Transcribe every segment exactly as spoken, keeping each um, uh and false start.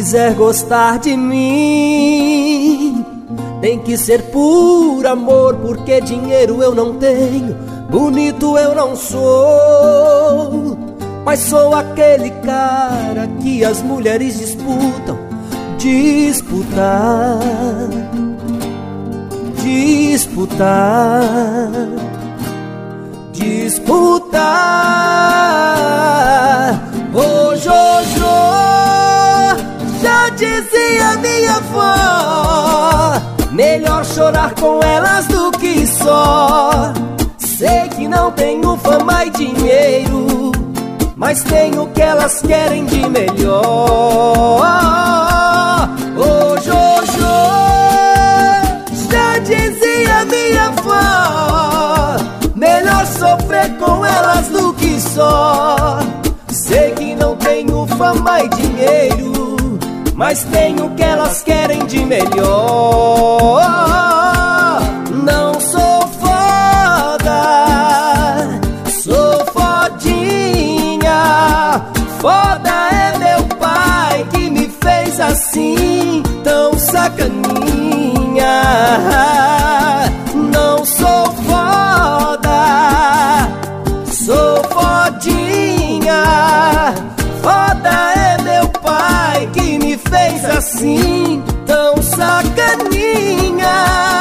quiser gostar de mim, tem que ser por amor, porque dinheiro eu não tenho, bonito eu não sou, mas sou aquele cara que as mulheres disputam. Disputar, disputar, disputar. Ô Jojo, já dizia minha avó, melhor chorar com elas do que só. Sei que não tenho fama e dinheiro, mas tenho o que elas querem de melhor. Ô Jojo, já dizia minha avó, melhor sofrer com elas do que só. Sei que não tenho fama e dinheiro, mas tenho o que elas querem de melhor. Não sou foda, sou fodinha. Foda é meu pai que me fez assim, tão sacaninha. Não sou foda, sou fodinha. Foda é meu pai que me fez assim, tão sacaninha.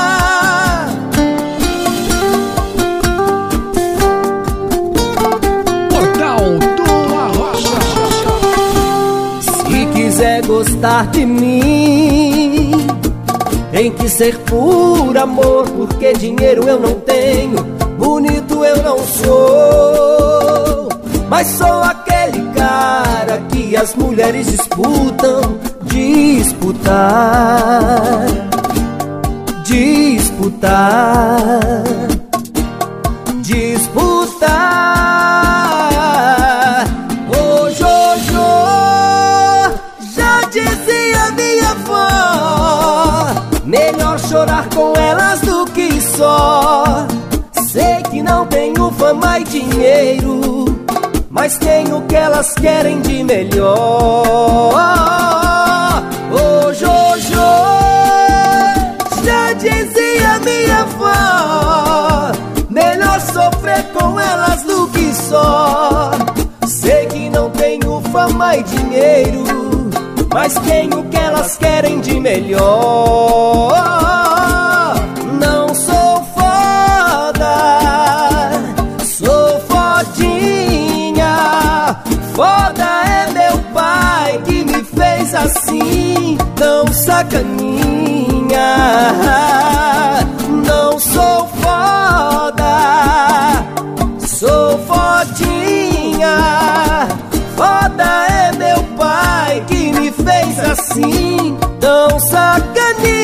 Gostar de mim, tem que ser por amor, porque dinheiro eu não tenho, bonito eu não sou, mas sou aquele cara que as mulheres disputam. Disputar, disputar, disputar. Ô Jojo, dizia minha avó, melhor chorar com elas do que só. Sei que não tenho fama e dinheiro, mas tenho o que elas querem de melhor. Ô Jojo, já dizia minha avó, melhor sofrer com elas do que só. Sei que não tenho fama e dinheiro, mas tenho o que elas querem de melhor. Não sou foda, sou fodinha. Foda é meu pai que me fez assim, tão sacaninha. Não sou foda, sou fodinha. Foda é meu pai que me fez assim, tão sacaninha.